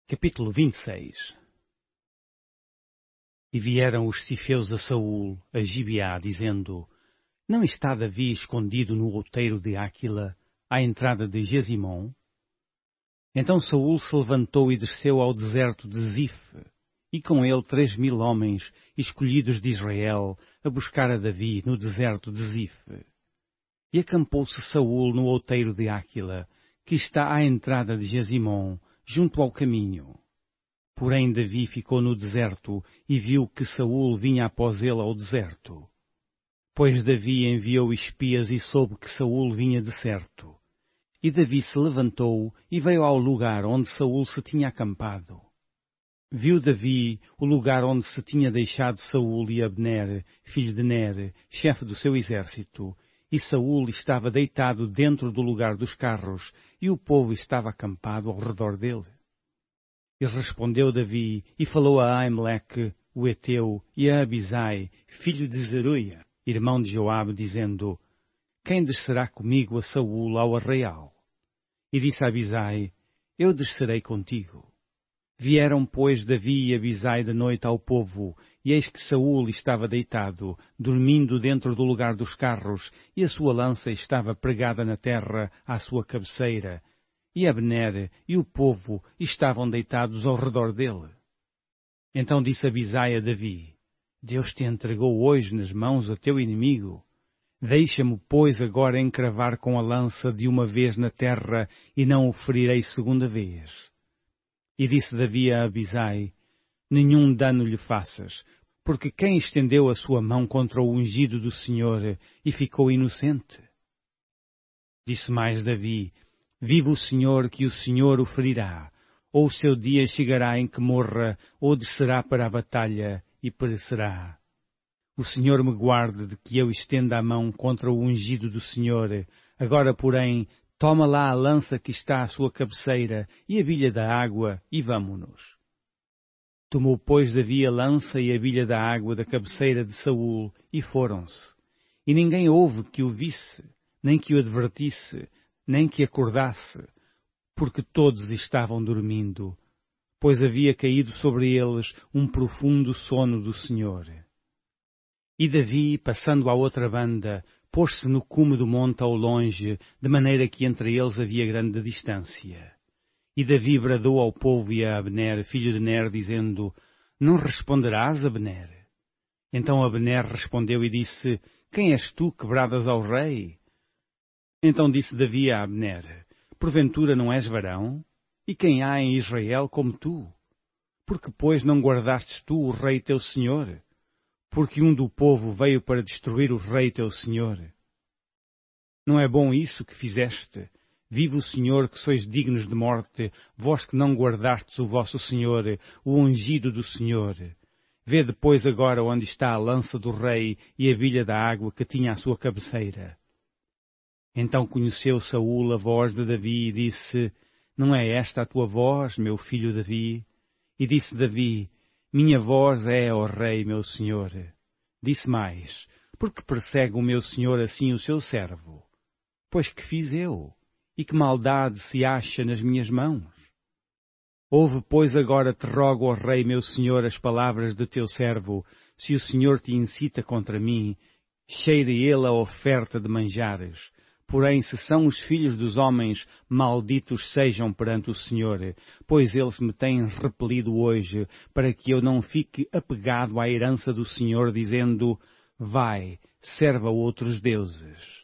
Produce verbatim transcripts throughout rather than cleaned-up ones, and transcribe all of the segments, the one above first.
Capítulo vinte e seis. E vieram os cifeus a Saul, a Gibeá, dizendo: Não está Davi escondido no outeiro de Áquila, à entrada de Jezimom? Então Saul se levantou e desceu ao deserto de Zif, e com ele três mil homens, escolhidos de Israel, a buscar a Davi no deserto de Zif. E acampou-se Saul no outeiro de Áquila, que está à entrada de Jezimom, junto ao caminho. Porém Davi ficou no deserto e viu que Saul vinha após ele ao deserto. Pois Davi enviou espias e soube que Saul vinha de certo. E Davi se levantou e veio ao lugar onde Saul se tinha acampado. Viu Davi o lugar onde se tinha deixado Saul e Abner, filho de Ner, chefe do seu exército, e Saul estava deitado dentro do lugar dos carros, e o povo estava acampado ao redor dele. E respondeu Davi, e falou a Aimeleque, o Eteu, e a Abisai, filho de Zeruia, irmão de Joabe, dizendo: Quem descerá comigo a Saul ao arraial? E disse a Abisai: Eu descerei contigo. Vieram, pois, Davi e Abisai de noite ao povo, e eis que Saul estava deitado, dormindo dentro do lugar dos carros, e a sua lança estava pregada na terra à sua cabeceira, e Abner e o povo estavam deitados ao redor dele. Então disse Abisai a Davi: Deus te entregou hoje nas mãos a teu inimigo. Deixa-me, pois, agora encravar com a lança de uma vez na terra, e não o ferirei segunda vez. E disse Davi a Abisai: Nenhum dano lhe faças, porque quem estendeu a sua mão contra o ungido do Senhor e ficou inocente? Disse mais Davi: Vive o Senhor, que o Senhor o ferirá, ou o seu dia chegará em que morra, ou descerá para a batalha e perecerá. O Senhor me guarde de que eu estenda a mão contra o ungido do Senhor. Agora, porém, toma lá a lança que está à sua cabeceira e a bilha da água, e vamo-nos. Tomou, pois, Davi a lança e a bilha da água da cabeceira de Saul, e foram-se. E ninguém houve que o visse, nem que o advertisse, nem que acordasse, porque todos estavam dormindo, pois havia caído sobre eles um profundo sono do Senhor. E Davi, passando à outra banda, pôs-se no cume do monte ao longe, de maneira que entre eles havia grande distância. E Davi bradou ao povo e a Abner, filho de Ner, dizendo: Não responderás, Abner? Então Abner respondeu e disse: Quem és tu que bradas ao rei? Então disse Davi a Abner: Porventura não és varão? E quem há em Israel como tu? Porque, pois, não guardastes tu o rei teu senhor? Porque um do povo veio para destruir o rei teu senhor. Não é bom isso que fizeste? Vive o Senhor, que sois dignos de morte, vós que não guardastes o vosso Senhor, o ungido do Senhor. Vê depois agora onde está a lança do rei e a bilha da água que tinha à sua cabeceira. Então conheceu Saul a voz de Davi e disse: Não é esta a tua voz, meu filho Davi? E disse Davi: Minha voz é, ó rei, meu senhor. Disse mais: Por que persegue o meu senhor assim o seu servo? Pois que fiz eu? E que maldade se acha nas minhas mãos? Ouve, pois, agora te rogo, ó rei, meu senhor, as palavras de teu servo. Se o Senhor te incita contra mim, cheire ele a oferta de manjares. Porém, se são os filhos dos homens, malditos sejam perante o Senhor, pois eles me têm repelido hoje, para que eu não fique apegado à herança do Senhor, dizendo: Vai, serva outros deuses.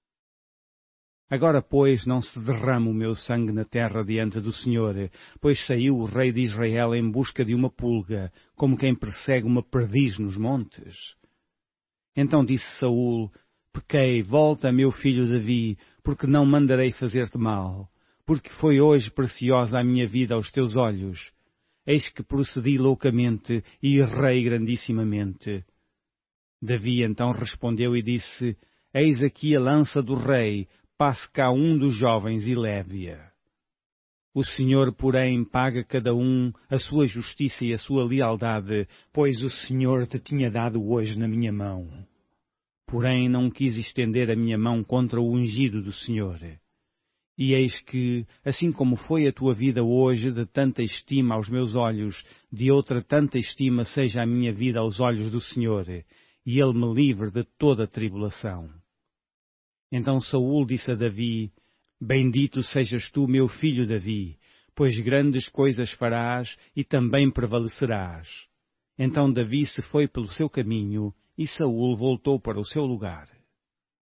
Agora, pois, não se derrama o meu sangue na terra diante do Senhor, pois saiu o rei de Israel em busca de uma pulga, como quem persegue uma perdiz nos montes. Então disse Saul: Pequei, volta, meu filho Davi, porque não mandarei fazer-te mal, porque foi hoje preciosa a minha vida aos teus olhos. Eis que procedi loucamente e errei grandissimamente. Davi então respondeu e disse: Eis aqui a lança do rei, passe cá um dos jovens e leve-a. O Senhor, porém, paga cada um a sua justiça e a sua lealdade, pois o Senhor te tinha dado hoje na minha mão. Porém não quis estender a minha mão contra o ungido do Senhor. E eis que, assim como foi a tua vida hoje de tanta estima aos meus olhos, de outra tanta estima seja a minha vida aos olhos do Senhor, e Ele me livre de toda tribulação. Então Saul disse a Davi, Bendito sejas tu, meu filho Davi, pois grandes coisas farás e também prevalecerás. Então Davi se foi pelo seu caminho, e Saul voltou para o seu lugar.